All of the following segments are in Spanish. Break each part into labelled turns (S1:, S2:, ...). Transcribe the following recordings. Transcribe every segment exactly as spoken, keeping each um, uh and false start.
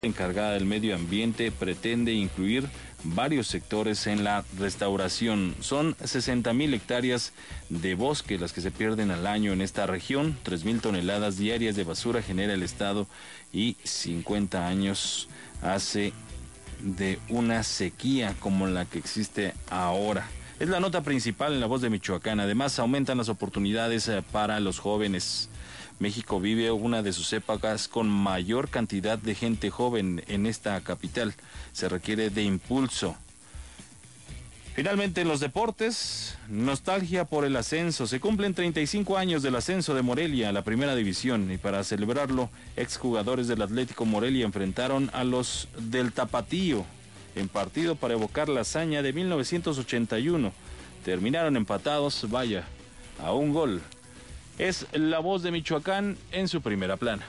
S1: encargada del medio ambiente pretende incluir varios sectores en la restauración. Son sesenta mil hectáreas de bosque las que se pierden al año en esta región. tres mil toneladas diarias de basura genera el Estado y cincuenta años hace de una sequía como la que existe ahora. Es la nota principal en La Voz de Michoacán. Además, aumentan las oportunidades para los jóvenes. México vive una de sus épocas con mayor cantidad de gente joven en esta capital. Se requiere de impulso. Finalmente, en los deportes, nostalgia por el ascenso. Se cumplen treinta y cinco años del ascenso de Morelia a la primera división y para celebrarlo, exjugadores del Atlético Morelia enfrentaron a los del Tapatío en partido para evocar la hazaña de mil novecientos ochenta y uno. Terminaron empatados, vaya, a un gol. Es La Voz de Michoacán en su primera plana.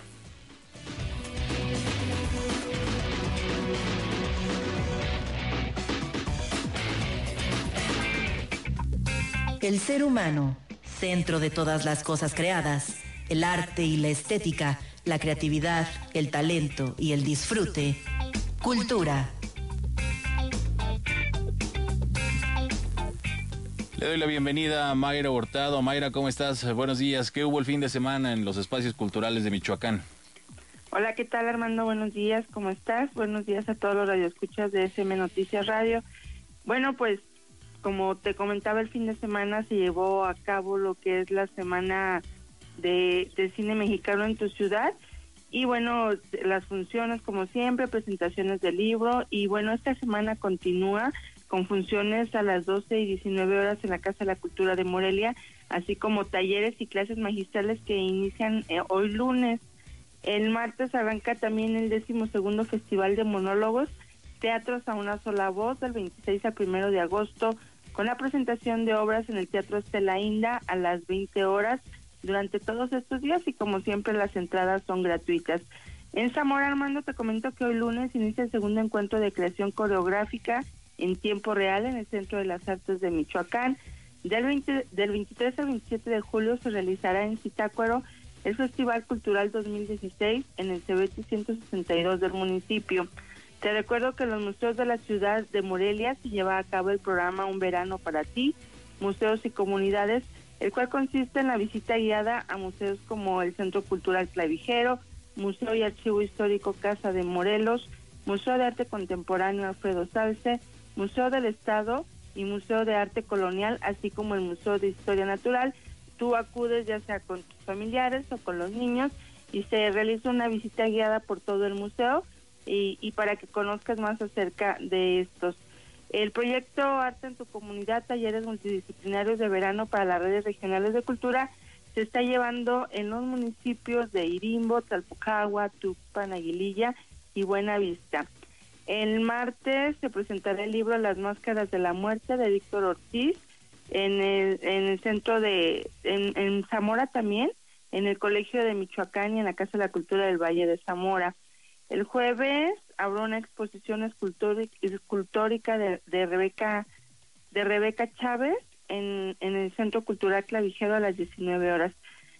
S2: El ser humano, centro de todas las cosas creadas, el arte y la estética, la creatividad, el talento y el disfrute. Cultura.
S1: Le doy la bienvenida a Mayra Hurtado. Mayra, ¿cómo estás? Buenos días. ¿Qué hubo el fin de semana en los espacios culturales de Michoacán?
S3: Hola, ¿qué tal, Armando? Buenos días, ¿cómo estás? Buenos días a todos los radioescuchas de S M Noticias Radio. Bueno, pues, como te comentaba, el fin de semana se llevó a cabo lo que es la Semana de, de Cine Mexicano en tu ciudad. Y bueno, las funciones, como siempre, presentaciones del libro. Y bueno, esta semana continúa con funciones a las doce y diecinueve horas en la Casa de la Cultura de Morelia, así como talleres y clases magistrales que inician eh, hoy lunes. El martes arranca también el décimo segundo Festival de Monólogos, Teatros a una sola voz, del veintiséis al primero de agosto, con la presentación de obras en el Teatro Estela Inda a las veinte horas durante todos estos días, y como siempre las entradas son gratuitas. En Zamora, Armando, te comento que hoy lunes inicia el segundo encuentro de creación coreográfica en tiempo real en el Centro de las Artes de Michoacán. Del, veinte, del veintitrés al veintisiete de julio se realizará en Zitácuaro el Festival Cultural dos mil dieciséis en el Cebeti ciento sesenta y dos del municipio. Te recuerdo que en los museos de la ciudad de Morelia se lleva a cabo el programa Un Verano para Ti, Museos y Comunidades, el cual consiste en la visita guiada a museos como el Centro Cultural Clavijero, Museo y Archivo Histórico Casa de Morelos, Museo de Arte Contemporáneo Alfredo Salce, Museo del Estado y Museo de Arte Colonial, así como el Museo de Historia Natural. Tú acudes ya sea con tus familiares o con los niños y se realiza una visita guiada por todo el museo y, y para que conozcas más acerca de estos. El proyecto Arte en tu Comunidad, talleres multidisciplinarios de verano para las redes regionales de cultura, se está llevando en los municipios de Irimbo, Tlalpujahua, Tuxpan, Aguililla y Buenavista. El martes se presentará el libro Las Máscaras de la Muerte de Víctor Ortiz en el en el centro de en, en Zamora también, en el Colegio de Michoacán y en la Casa de la Cultura del Valle de Zamora. El jueves habrá una exposición escultórica, escultórica de, de Rebeca de Rebeca Chávez en en el Centro Cultural Clavijero a las diecinueve horas.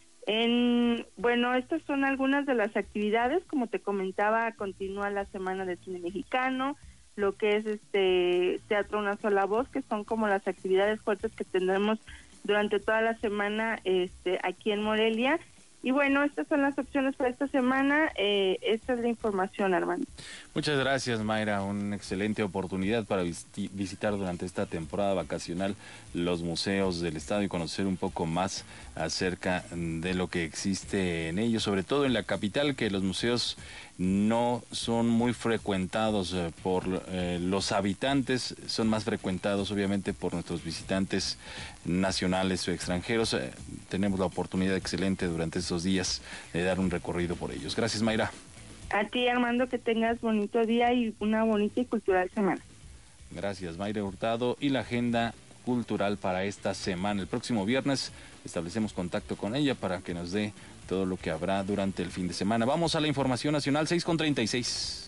S3: En, bueno, estas son algunas de las actividades. Como te comentaba, continúa la Semana de Cine Mexicano, lo que es este Teatro Una Sola Voz, que son como las actividades fuertes que tendremos durante toda la semana este aquí en Morelia. Y bueno, estas son las opciones para esta semana. Eh, esta es la información, Armando.
S1: Muchas gracias, Mayra. Una excelente oportunidad para vis- visitar durante esta temporada vacacional los museos del estado y conocer un poco más acerca de lo que existe en ellos, sobre todo en la capital, que los museos no son muy frecuentados eh, por eh, los habitantes, son más frecuentados obviamente por nuestros visitantes nacionales o extranjeros. Eh, tenemos la oportunidad excelente durante estos días de dar un recorrido por ellos. Gracias, Mayra.
S3: A ti, Armando, que tengas bonito día y una bonita y cultural semana.
S1: Gracias, Mayra Hurtado. Y la agenda cultural para esta semana. El próximo viernes establecemos contacto con ella para que nos dé todo lo que habrá durante el fin de semana. Vamos a la información nacional, seis con treinta y seis.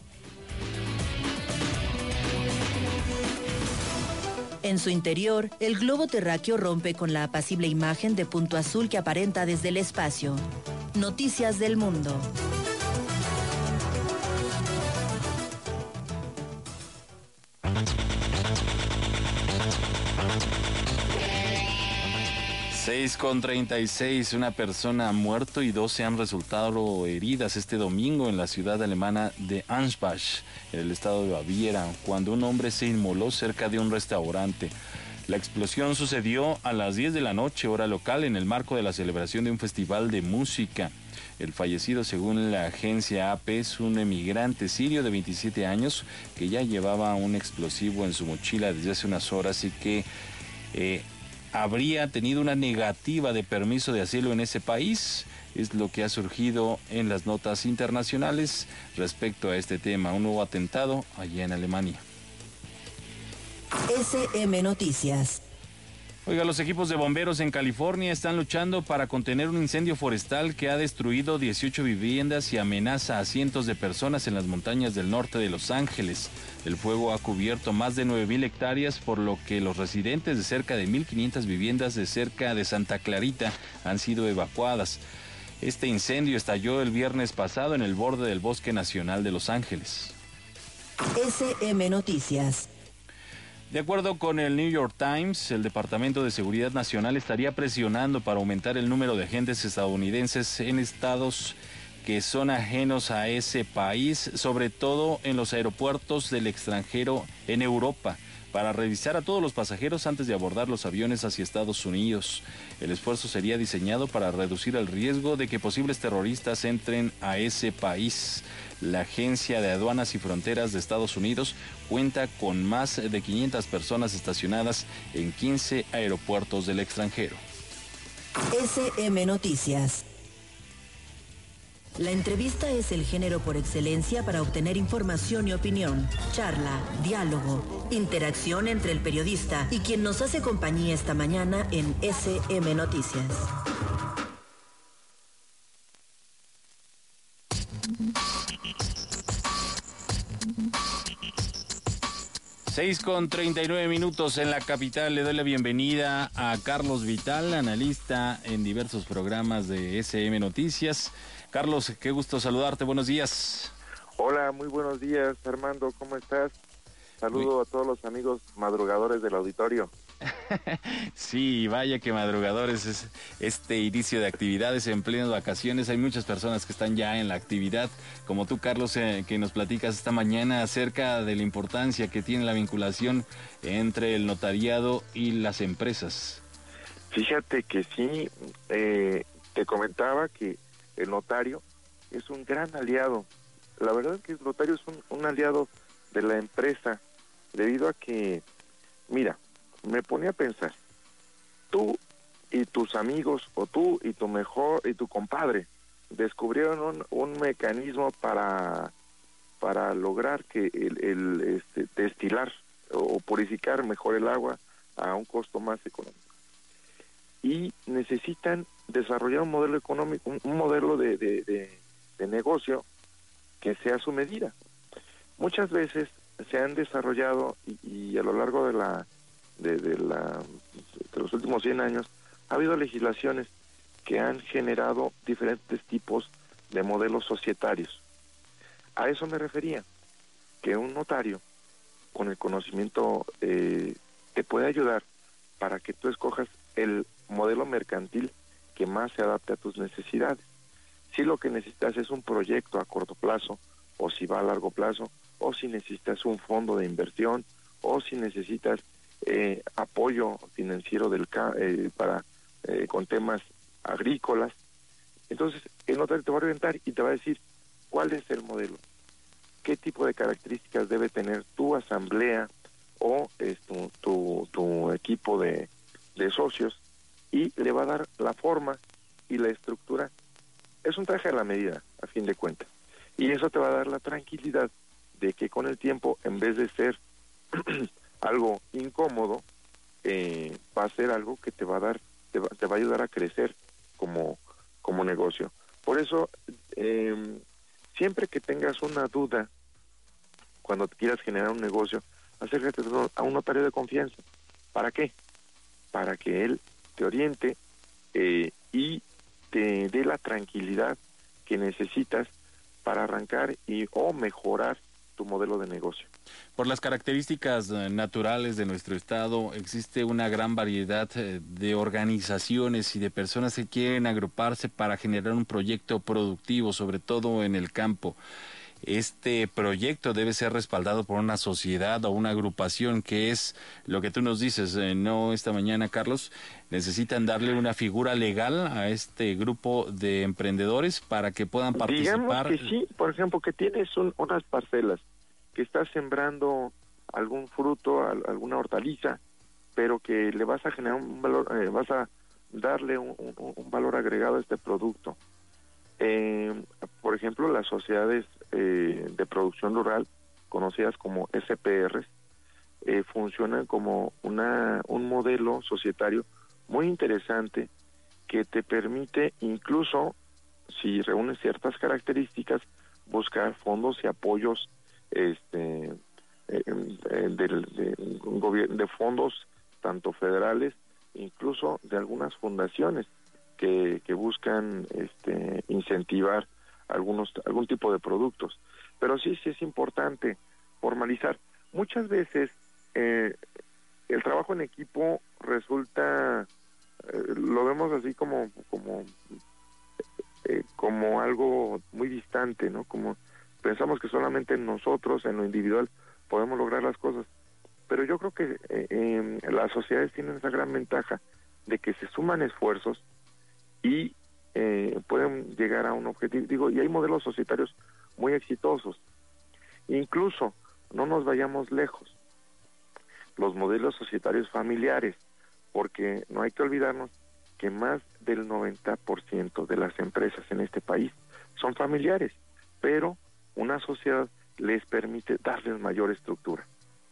S2: En su interior, el globo terráqueo rompe con la apacible imagen de punto azul que aparenta desde el espacio. Noticias del mundo.
S1: seis con treinta y seis, una persona ha muerto y doce han resultado heridas este domingo en la ciudad alemana de Ansbach, en el estado de Baviera, cuando un hombre se inmoló cerca de un restaurante. La explosión sucedió a las diez de la noche, hora local, en el marco de la celebración de un festival de música. El fallecido, según la agencia A P, es un emigrante sirio de veintisiete años que ya llevaba un explosivo en su mochila desde hace unas horas y que eh, habría tenido una negativa de permiso de asilo en ese país. Es lo que ha surgido en las notas internacionales respecto a este tema. Un nuevo atentado allá en Alemania.
S2: S M Noticias.
S1: Oiga, los equipos de bomberos en California están luchando para contener un incendio forestal que ha destruido dieciocho viviendas y amenaza a cientos de personas en las montañas del norte de Los Ángeles. El fuego ha cubierto más de nueve mil hectáreas, por lo que los residentes de cerca de mil quinientas viviendas de cerca de Santa Clarita han sido evacuadas. Este incendio estalló el viernes pasado en el borde del Bosque Nacional de Los Ángeles.
S2: S M Noticias.
S1: De acuerdo con el New York Times, el Departamento de Seguridad Nacional estaría presionando para aumentar el número de agentes estadounidenses en estados que son ajenos a ese país, sobre todo en los aeropuertos del extranjero en Europa, para revisar a todos los pasajeros antes de abordar los aviones hacia Estados Unidos. El esfuerzo sería diseñado para reducir el riesgo de que posibles terroristas entren a ese país. La Agencia de Aduanas y Fronteras de Estados Unidos cuenta con más de quinientas personas estacionadas en quince aeropuertos del extranjero.
S2: S M Noticias. La entrevista es el género por excelencia para obtener información y opinión, charla, diálogo, interacción entre el periodista y quien nos hace compañía esta mañana en S M Noticias.
S1: seis con treinta y nueve minutos en la capital. Le doy la bienvenida a Carlos Vital, analista en diversos programas de S M Noticias. Carlos, qué gusto saludarte. Buenos días.
S4: Hola, muy buenos días, Armando. ¿Cómo estás? Saludo a todos los amigos madrugadores del auditorio.
S1: Sí, vaya que madrugadores es este inicio de actividades en plenas vacaciones. Hay muchas personas que están ya en la actividad, como tú, Carlos, eh, que nos platicas esta mañana acerca de la importancia que tiene la vinculación entre el notariado y las empresas.
S4: Fíjate que sí, eh, te comentaba que el notario es un gran aliado. La verdad es que el notario es un, un aliado de la empresa, debido a que, mira, me ponía a pensar, tú y tus amigos, o tú y tu mejor, y tu compadre, descubrieron un, un mecanismo para, para lograr que el, el este, destilar o purificar mejor el agua a un costo más económico. Y necesitan desarrollar un modelo económico, un, un modelo de, de, de, de negocio que sea a su medida. Muchas veces se han desarrollado, y, y a lo largo de la De, de, la, de los últimos cien años, ha habido legislaciones que han generado diferentes tipos de modelos societarios. A eso me refería, que un notario con el conocimiento eh, te puede ayudar para que tú escojas el modelo mercantil que más se adapte a tus necesidades. Si lo que necesitas es un proyecto a corto plazo, o si va a largo plazo, o si necesitas un fondo de inversión, o si necesitas Eh, apoyo financiero del eh, para eh, con temas agrícolas. Entonces el notario te va a orientar y te va a decir cuál es el modelo, qué tipo de características debe tener tu asamblea o eh, tu, tu, tu equipo de, de socios, y le va a dar la forma y la estructura. Es un traje a la medida, a fin de cuentas, y eso te va a dar la tranquilidad de que con el tiempo, en vez de ser algo incómodo, eh, va a ser algo que te va a dar, te va, te va a ayudar a crecer como, como negocio. Por eso, eh, siempre que tengas una duda, cuando quieras generar un negocio, acércate a un notario de confianza. ¿Para qué? Para que él te oriente eh, y te dé la tranquilidad que necesitas para arrancar y o mejorar tu modelo de negocio.
S1: Por las características naturales de nuestro estado, existe una gran variedad de organizaciones y de personas que quieren agruparse para generar un proyecto productivo, sobre todo en el campo. Este proyecto debe ser respaldado por una sociedad o una agrupación, que es lo que tú nos dices, eh, no esta mañana, Carlos. Necesitan darle una figura legal a este grupo de emprendedores para que puedan participar.
S4: Digamos que sí, por ejemplo, que tienes un, unas parcelas, que estás sembrando algún fruto, al, alguna hortaliza, pero que le vas a generar un valor, eh, vas a darle un, un, un valor agregado a este producto. Eh, por ejemplo, las sociedades eh, de producción rural, conocidas como S P Rs, eh, funcionan como una un modelo societario muy interesante que te permite, incluso si reúnes ciertas características, buscar fondos y apoyos este eh, eh, de, de, de fondos tanto federales, incluso de algunas fundaciones que, que buscan este incentivar algunos algún tipo de productos. Pero sí, sí es importante formalizar. Muchas veces eh, el trabajo en equipo resulta, eh, lo vemos así como como eh, como algo muy distante, ¿no? Como pensamos que solamente nosotros, en lo individual, podemos lograr las cosas. Pero yo creo que eh, eh, las sociedades tienen esa gran ventaja de que se suman esfuerzos y eh, pueden llegar a un objetivo. Digo, y hay modelos societarios muy exitosos. Incluso, no nos vayamos lejos, los modelos societarios familiares, porque no hay que olvidarnos que más del noventa por ciento de las empresas en este país son familiares, pero una sociedad les permite darles mayor estructura.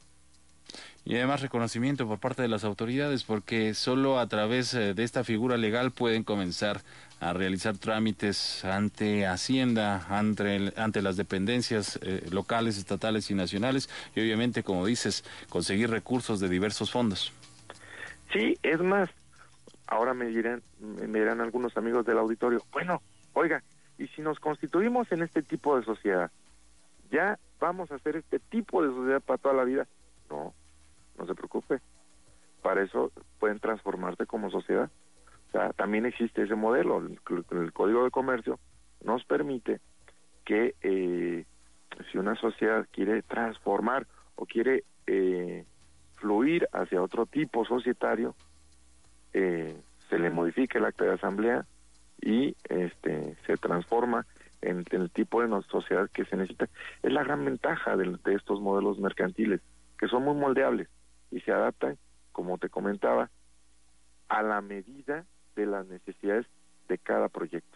S1: Y además reconocimiento por parte de las autoridades, porque solo a través de esta figura legal pueden comenzar a realizar trámites ante Hacienda, ante, ante las dependencias eh, locales, estatales y nacionales, y obviamente, como dices, conseguir recursos de diversos fondos.
S4: Sí, es más, ahora me dirán, me dirán algunos amigos del auditorio, bueno, oiga, y si nos constituimos en este tipo de sociedad, ¿ya vamos a hacer este tipo de sociedad para toda la vida? No. No se preocupe, para eso pueden transformarse como sociedad. O sea, también existe ese modelo. El, el Código de Comercio nos permite que eh, si una sociedad quiere transformar o quiere eh, fluir hacia otro tipo societario, eh, se le modifica el acta de asamblea y este se transforma en, en el tipo de sociedad que se necesita. Es la gran ventaja de, de estos modelos mercantiles, que son muy moldeables y se adaptan, como te comentaba, a la medida de las necesidades de cada proyecto.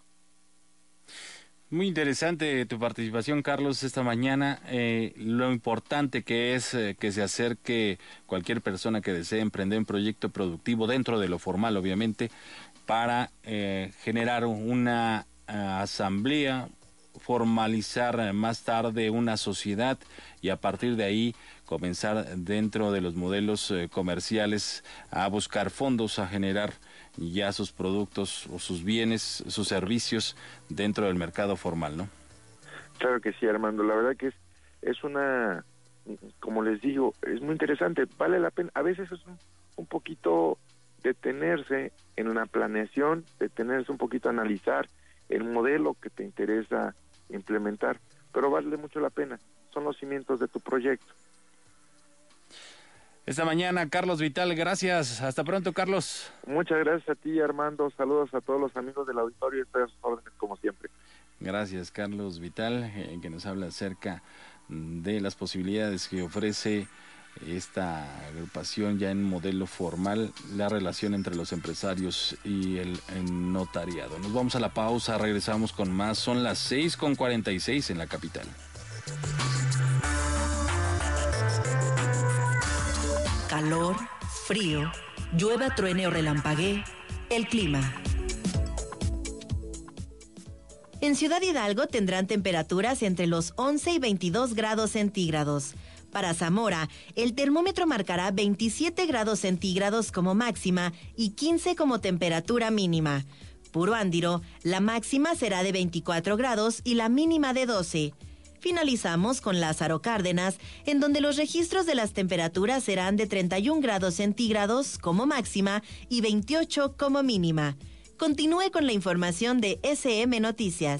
S1: Muy interesante tu participación, Carlos, esta mañana. Eh, lo importante que es eh, que se acerque cualquier persona que desee emprender un proyecto productivo dentro de lo formal, obviamente, para eh, generar una uh, asamblea, formalizar más tarde una sociedad y a partir de ahí comenzar dentro de los modelos eh, comerciales a buscar fondos, a generar ya sus productos o sus bienes, sus servicios dentro del mercado formal, ¿no?
S4: Claro que sí, Armando. La verdad que es, es una, como les digo, es muy interesante, vale la pena. A veces es un, un poquito detenerse en una planeación, detenerse un poquito a analizar el modelo que te interesa implementar, pero vale mucho la pena. Son los cimientos de tu proyecto.
S1: Esta mañana, Carlos Vital, gracias. Hasta pronto, Carlos.
S4: Muchas gracias a ti, Armando. Saludos a todos los amigos del auditorio. Estoy a sus órdenes, como siempre.
S1: Gracias, Carlos Vital, eh, que nos habla acerca de las posibilidades que ofrece esta agrupación ya en modelo formal, la relación entre los empresarios y el, el notariado. Nos vamos a la pausa, regresamos con más. Son las seis con cuarenta y seis en la capital.
S2: Calor, frío, llueva, truene o relampaguee, el clima. En Ciudad Hidalgo tendrán temperaturas entre los once y veintidós grados centígrados. Para Zamora, el termómetro marcará veintisiete grados centígrados como máxima y quince como temperatura mínima. Puro Ándiro, la máxima será de veinticuatro grados y la mínima de doce. Finalizamos con Lázaro Cárdenas, en donde los registros de las temperaturas serán de treinta y un grados centígrados como máxima y veintiocho como mínima. Continúe con la información de S M Noticias.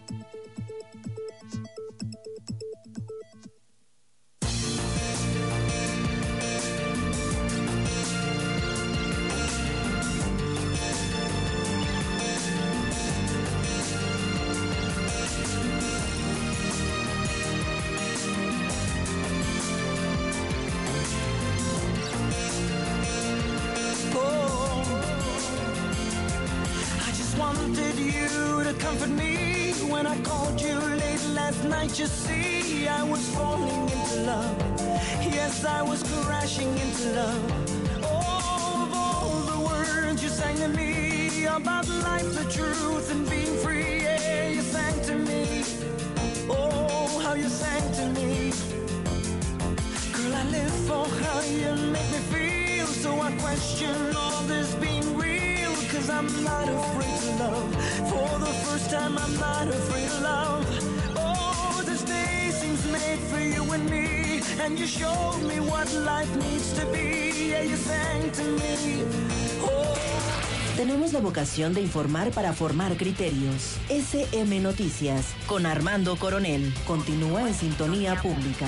S5: Wanted you to comfort me when I called you late last night. You see, I was falling into love. Yes, I was crashing into love. Oh, of all the words you sang to me about life, the truth, and being free, yeah, you sang to me. Oh, how you sang to me. Girl, I live for how you make me feel. So I question all this being real. Cause I'm not afraid to love. For the first time I'm not afraid to love. Oh, this day seems made for you and me. And you showed me what life needs to be. Yeah, you sang to me. Oh.
S2: Tenemos la vocación de informar para formar criterios. S M Noticias, con Armando Coronel. Continúa en sintonía pública.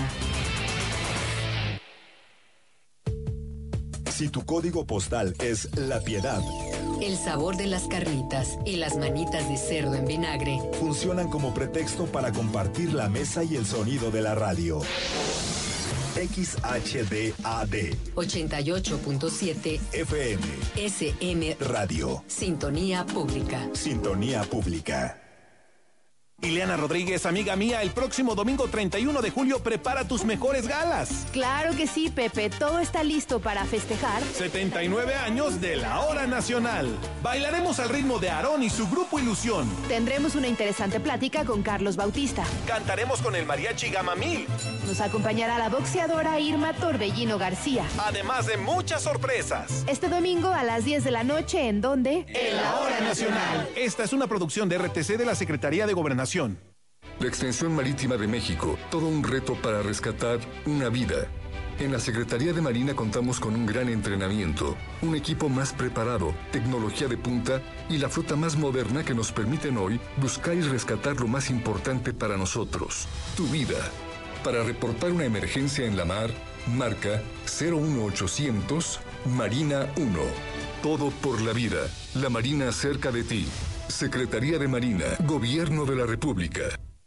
S6: Si tu código postal es La Piedad,
S7: el sabor de las carnitas y las manitas de cerdo en vinagre
S6: funcionan como pretexto para compartir la mesa y el sonido de la radio. X H D A D
S7: ochenta y ocho punto siete
S6: F M
S7: S M
S6: Radio.
S7: Sintonía Pública.
S6: Sintonía Pública.
S8: Ileana Rodríguez, amiga mía, el próximo domingo treinta y uno de julio prepara tus mejores galas.
S9: Claro que sí, Pepe, todo está listo para festejar
S8: setenta y nueve años de la Hora Nacional. Bailaremos al ritmo de Aarón y su grupo Ilusión.
S9: Tendremos una interesante plática con Carlos Bautista.
S8: Cantaremos con el mariachi Gama Mil.
S9: Nos acompañará la boxeadora Irma Torbellino García.
S8: Además de muchas sorpresas.
S9: Este domingo a las diez de la noche, ¿en dónde?
S8: En la Hora Nacional. Esta es una producción de R T C de la Secretaría de Gobernación.
S10: La Extensión Marítima de México, todo un reto para rescatar una vida. En la Secretaría de Marina contamos con un gran entrenamiento, un equipo más preparado, tecnología de punta y la flota más moderna que nos permiten hoy buscar y rescatar lo más importante para nosotros, tu vida. Para reportar una emergencia en la mar, marca cero uno ochocientos Marina uno. Todo por la vida. La Marina cerca de ti. Secretaría de Marina, Gobierno de la República.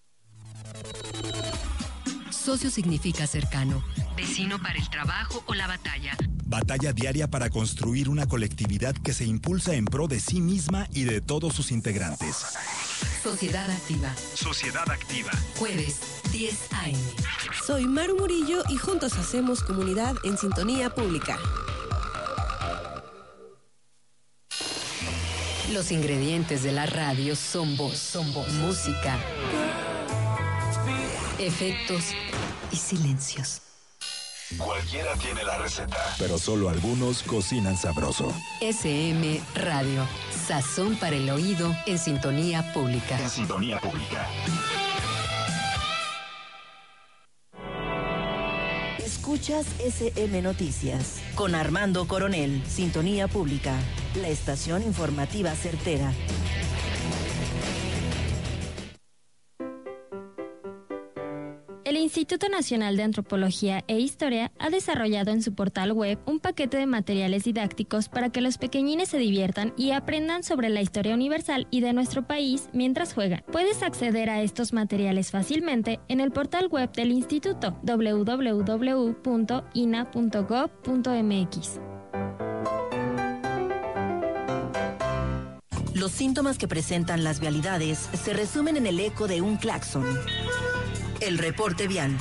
S7: Socio significa cercano, vecino para el trabajo o la batalla.
S6: Batalla diaria para construir una colectividad que se impulsa en pro de sí misma y de todos sus integrantes.
S7: Sociedad Activa.
S6: Sociedad Activa.
S7: Jueves, diez a eme.
S11: Soy Maru Murillo y juntos hacemos comunidad en Sintonía Pública.
S7: Los ingredientes de la radio son voz, son voz, música, efectos y silencios.
S6: Cualquiera tiene la receta, pero solo algunos cocinan sabroso.
S7: S M Radio, sazón para el oído en Sintonía Pública.
S6: En Sintonía Pública.
S2: Escuchas S M Noticias con Armando Coronel, Sintonía Pública, la estación informativa certera.
S12: El Instituto Nacional de Antropología e Historia ha desarrollado en su portal web un paquete de materiales didácticos para que los pequeñines se diviertan y aprendan sobre la historia universal y de nuestro país mientras juegan. Puedes acceder a estos materiales fácilmente en el portal web del Instituto doble u doble u doble u punto i n a punto gob punto m x.
S2: Los síntomas que presentan las vialidades se resumen en el eco de un claxon. El reporte vial.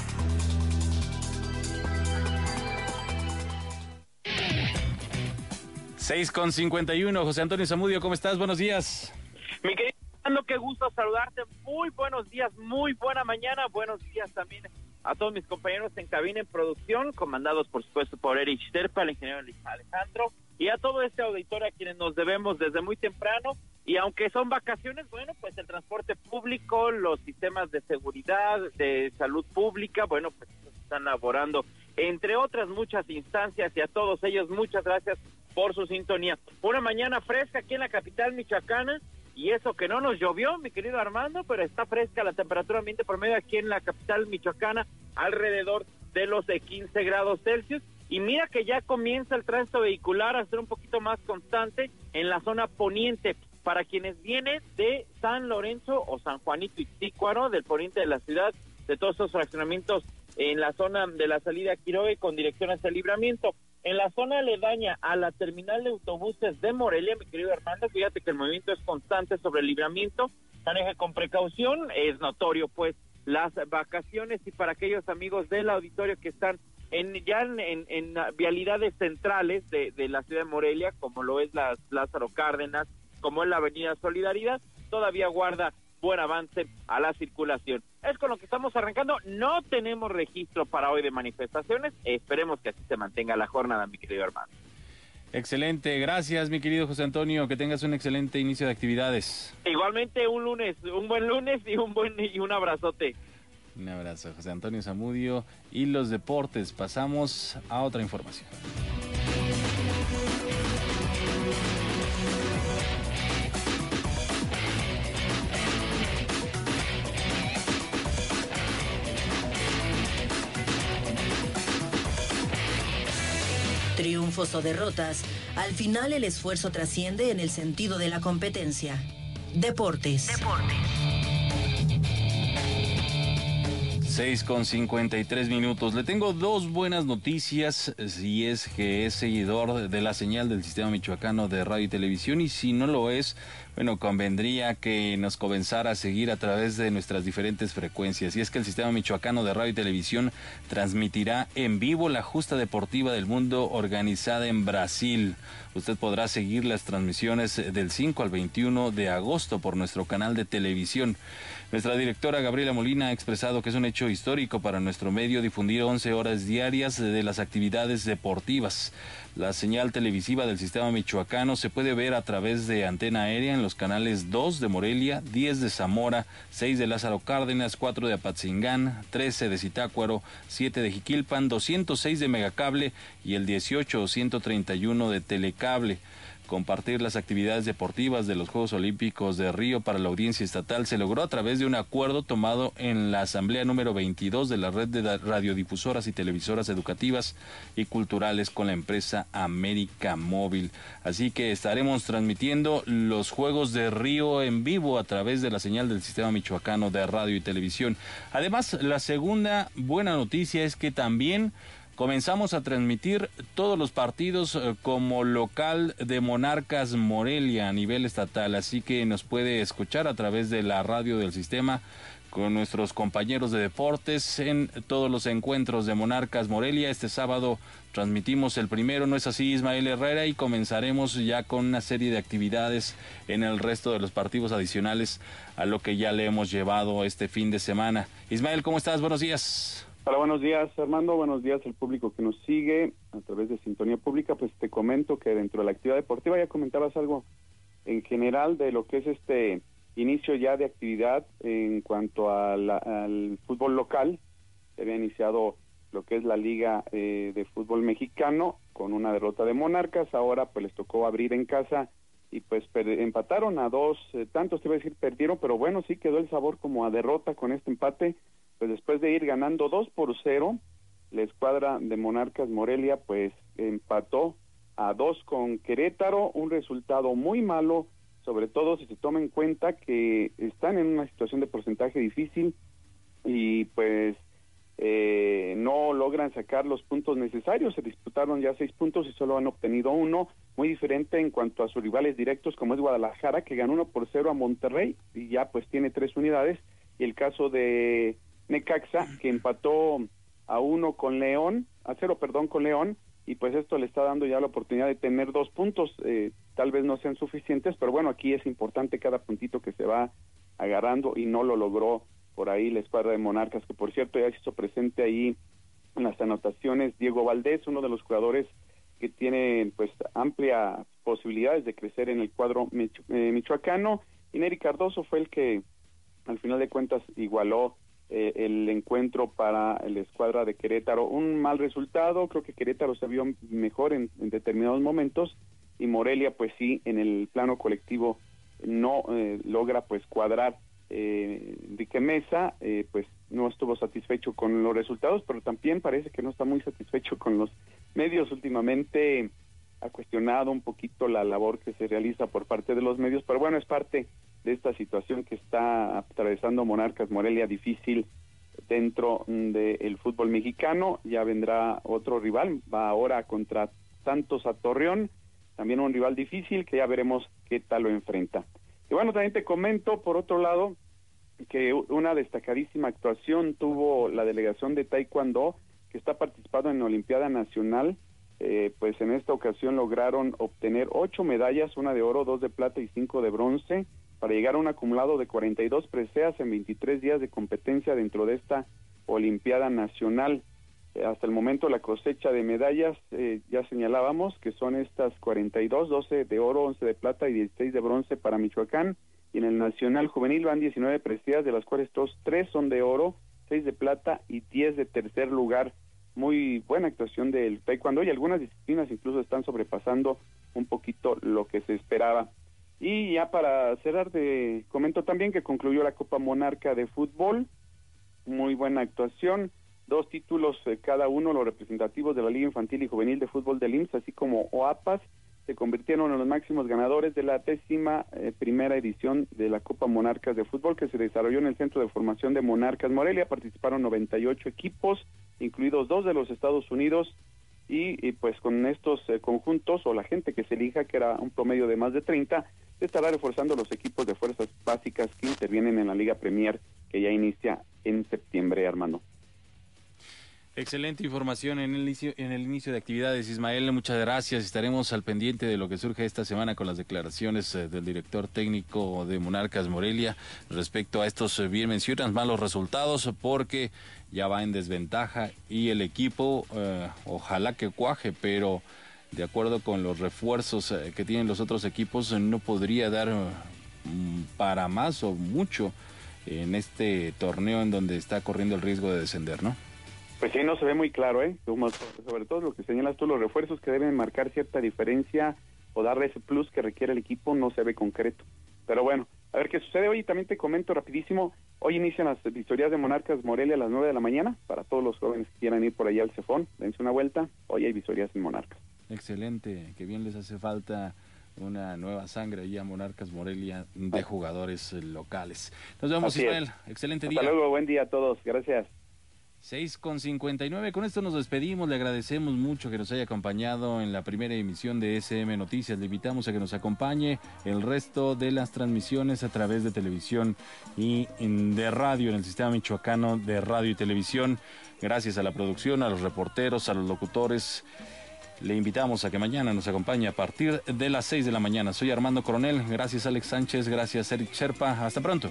S1: seis con cincuenta y uno, José Antonio Zamudio, ¿cómo estás? Buenos días.
S13: Mi querido Fernando, qué gusto saludarte. Muy buenos días, muy buena mañana. Buenos días también a todos mis compañeros en cabina en producción, comandados por supuesto por Eric Sterpa, el ingeniero Alejandro, y a todo este auditorio a quienes nos debemos desde muy temprano Y aunque son vacaciones, bueno, pues el transporte público, los sistemas de seguridad, de salud pública, bueno, pues están laborando, entre otras muchas instancias, y a todos ellos muchas gracias por su sintonía. Una mañana fresca aquí en la capital michoacana, y eso que no nos llovió, mi querido Armando, pero está fresca la temperatura ambiente promedio aquí en la capital michoacana, alrededor de los quince grados Celsius. Y mira que ya comienza el tránsito vehicular a ser un poquito más constante en la zona poniente. Para quienes vienen de San Lorenzo o San Juanito Ixtícuaro, del poniente de la ciudad, de todos esos fraccionamientos en la zona de la salida a Quiroga con dirección hacia el Libramiento. En la zona aledaña a la terminal de autobuses de Morelia, mi querido Armando, fíjate que el movimiento es constante sobre el Libramiento, maneje con precaución, es notorio pues las vacaciones, y para aquellos amigos del auditorio que están en ya en, en, en vialidades centrales de, de la ciudad de Morelia, como lo es la Lázaro Cárdenas, como es la avenida Solidaridad, todavía guarda buen avance a la circulación. Es con lo que estamos arrancando. No tenemos registro para hoy de manifestaciones. Esperemos que así se mantenga la jornada, mi querido hermano.
S1: Excelente, gracias mi querido José Antonio, que tengas un excelente inicio de actividades.
S13: Igualmente un lunes, un buen lunes y un buen y un abrazote.
S1: Un abrazo, José Antonio Zamudio. Y los deportes, pasamos a otra información.
S2: Triunfos o derrotas, al final el esfuerzo trasciende en el sentido de la competencia. Deportes. Deportes.
S1: seis con cincuenta y tres minutos. Le tengo dos buenas noticias, si es que es seguidor de la señal del Sistema Michoacano de Radio y Televisión, y si no lo es, bueno, convendría que nos comenzara a seguir a través de nuestras diferentes frecuencias. Y es que el Sistema Michoacano de Radio y Televisión transmitirá en vivo la justa deportiva del mundo organizada en Brasil. Usted podrá seguir las transmisiones del cinco al veintiuno de agosto por nuestro canal de televisión. Nuestra directora Gabriela Molina ha expresado que es un hecho histórico para nuestro medio difundir once horas diarias de las actividades deportivas. La señal televisiva del Sistema Michoacano se puede ver a través de antena aérea en los canales dos de Morelia, diez de Zamora, seis de Lázaro Cárdenas, cuatro de Apatzingán, trece de Zitácuaro, siete de Jiquilpan, doscientos seis de Megacable y el dieciocho o ciento treinta y uno de Telecable. Compartir las actividades deportivas de los Juegos Olímpicos de Río para la audiencia estatal se logró a través de un acuerdo tomado en la asamblea número veintidós de la red de radiodifusoras y televisoras educativas y culturales con la empresa América Móvil. Así que estaremos transmitiendo los Juegos de Río en vivo a través de la señal del Sistema Michoacano de Radio y Televisión. Además, la segunda buena noticia es que también comenzamos a transmitir todos los partidos eh, como local de Monarcas Morelia a nivel estatal, así que nos puede escuchar a través de la radio del sistema con nuestros compañeros de deportes en todos los encuentros de Monarcas Morelia. Este sábado transmitimos el primero, ¿no es así, Ismael Herrera? Y comenzaremos ya con una serie de actividades en el resto de los partidos adicionales a lo que ya le hemos llevado este fin de semana. Ismael, ¿cómo estás? Buenos días.
S14: Hola, buenos días, Armando. Buenos días al público que nos sigue a través de Sintonía Pública. Pues te comento que dentro de la actividad deportiva ya comentabas algo en general de lo que es este inicio ya de actividad en cuanto a la, al fútbol local. Se había iniciado lo que es la Liga eh, de Fútbol Mexicano con una derrota de Monarcas. Ahora pues les tocó abrir en casa y pues per- empataron a dos eh, tantos, te iba a decir perdieron, pero bueno, sí quedó el sabor como a derrota con este empate. Pues después de ir ganando dos por cero, la escuadra de Monarcas Morelia pues empató a dos con Querétaro, un resultado muy malo, sobre todo si se toma en cuenta que están en una situación de porcentaje difícil y pues eh, no logran sacar los puntos necesarios. Se disputaron ya seis puntos y solo han obtenido uno, muy diferente en cuanto a sus rivales directos como es Guadalajara, que ganó uno por cero a Monterrey y ya pues tiene tres unidades, y el caso de Necaxa, que empató a uno con León, a cero, perdón, con León, y pues esto le está dando ya la oportunidad de tener dos puntos, eh, tal vez no sean suficientes, pero bueno, aquí es importante cada puntito que se va agarrando, y no lo logró por ahí la escuadra de Monarcas, que por cierto ya se hizo presente ahí en las anotaciones Diego Valdés, uno de los jugadores que tiene pues amplias posibilidades de crecer en el cuadro micho- eh, michoacano, y Neri Cardoso fue el que al final de cuentas igualó eh, el encuentro para la escuadra de Querétaro. Un mal resultado, creo que Querétaro se vio mejor en, en determinados momentos, y Morelia pues sí, en el plano colectivo no eh, logra pues cuadrar. eh, Enrique Mesa eh, pues no estuvo satisfecho con los resultados, pero también parece que no está muy satisfecho con los medios. Últimamente ha cuestionado un poquito la labor que se realiza por parte de los medios, pero bueno, es parte de esta situación que está atravesando Monarcas Morelia, difícil dentro del fútbol mexicano. Ya vendrá otro rival, va ahora contra Santos a Torreón, también un rival difícil que ya veremos qué tal lo enfrenta. Y bueno, también te comento, por otro lado, que una destacadísima actuación tuvo la delegación de Taekwondo, que está participando en la Olimpiada Nacional. Eh, pues en esta ocasión lograron obtener ocho medallas, una de oro, dos de plata y cinco de bronce, para llegar a un acumulado de cuarenta y dos preseas en veintitrés días de competencia dentro de esta Olimpiada Nacional. Eh, hasta el momento la cosecha de medallas, eh, ya señalábamos que son estas cuarenta y dos, doce de oro, once de plata y dieciséis de bronce para Michoacán, y en el Nacional Juvenil van diecinueve preseas, de las cuales estos tres son de oro, seis de plata y diez de tercer lugar. Muy buena actuación del taekwondo, y algunas disciplinas incluso están sobrepasando un poquito lo que se esperaba. Y ya para cerrar, te comento también que concluyó la Copa Monarca de fútbol, muy buena actuación, dos títulos eh, cada uno, los representativos de la Liga Infantil y Juvenil de Fútbol del I M S S, así como OAPAS, se convirtieron en los máximos ganadores de la décima eh, primera edición de la Copa Monarcas de fútbol, que se desarrolló en el Centro de Formación de Monarcas Morelia. Participaron noventa y ocho equipos, incluidos dos de los Estados Unidos, y, y pues con estos eh, conjuntos, o la gente que se elija, que era un promedio de más de treinta, se estará reforzando los equipos de fuerzas básicas que intervienen en la Liga Premier, que ya inicia en septiembre, Armando.
S1: Excelente información en el inicio, en el inicio de actividades, Ismael, muchas gracias. Estaremos al pendiente de lo que surge esta semana con las declaraciones eh, del director técnico de Monarcas Morelia respecto a estos, eh, bien mencionas, malos resultados, porque ya va en desventaja y el equipo, eh, ojalá que cuaje, pero de acuerdo con los refuerzos eh, que tienen los otros equipos, eh, no podría dar eh, para más o mucho en este torneo en donde está corriendo el riesgo de descender, ¿no?
S14: Pues sí, no se ve muy claro, ¿eh? Como sobre todo lo que señalas tú, los refuerzos que deben marcar cierta diferencia o darle ese plus que requiere el equipo, no se ve concreto. Pero bueno, a ver qué sucede. Hoy también te comento rapidísimo, hoy inician las visorías de Monarcas Morelia a las nueve de la mañana, para todos los jóvenes que quieran ir por allá al Cefón, dense una vuelta, hoy hay visorías en Monarcas.
S1: Excelente, que bien les hace falta una nueva sangre allá a Monarcas Morelia de jugadores locales. Nos vemos,
S14: Así
S1: Ismael,
S14: es.
S1: excelente
S14: Hasta
S1: día.
S14: luego, buen día a todos, gracias.
S1: seis con cincuenta y nueve, con esto nos despedimos, le agradecemos mucho que nos haya acompañado en la primera emisión de S M Noticias, le invitamos a que nos acompañe el resto de las transmisiones a través de televisión y de radio en el sistema michoacano de radio y televisión. Gracias a la producción, a los reporteros, a los locutores, le invitamos a que mañana nos acompañe a partir de las seis de la mañana. Soy Armando Coronel, gracias Alex Sánchez, gracias Eric Sherpa, hasta pronto.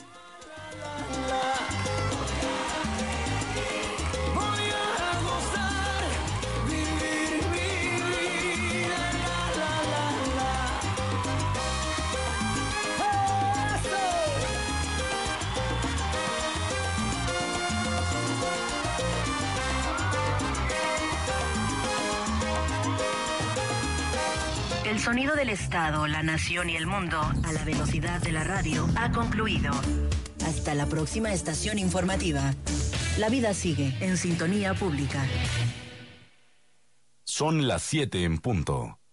S2: El sonido del Estado, la nación y el mundo a la velocidad de la radio ha concluido. Hasta la próxima estación informativa. La vida sigue en Sintonía Pública.
S6: Son las siete en punto.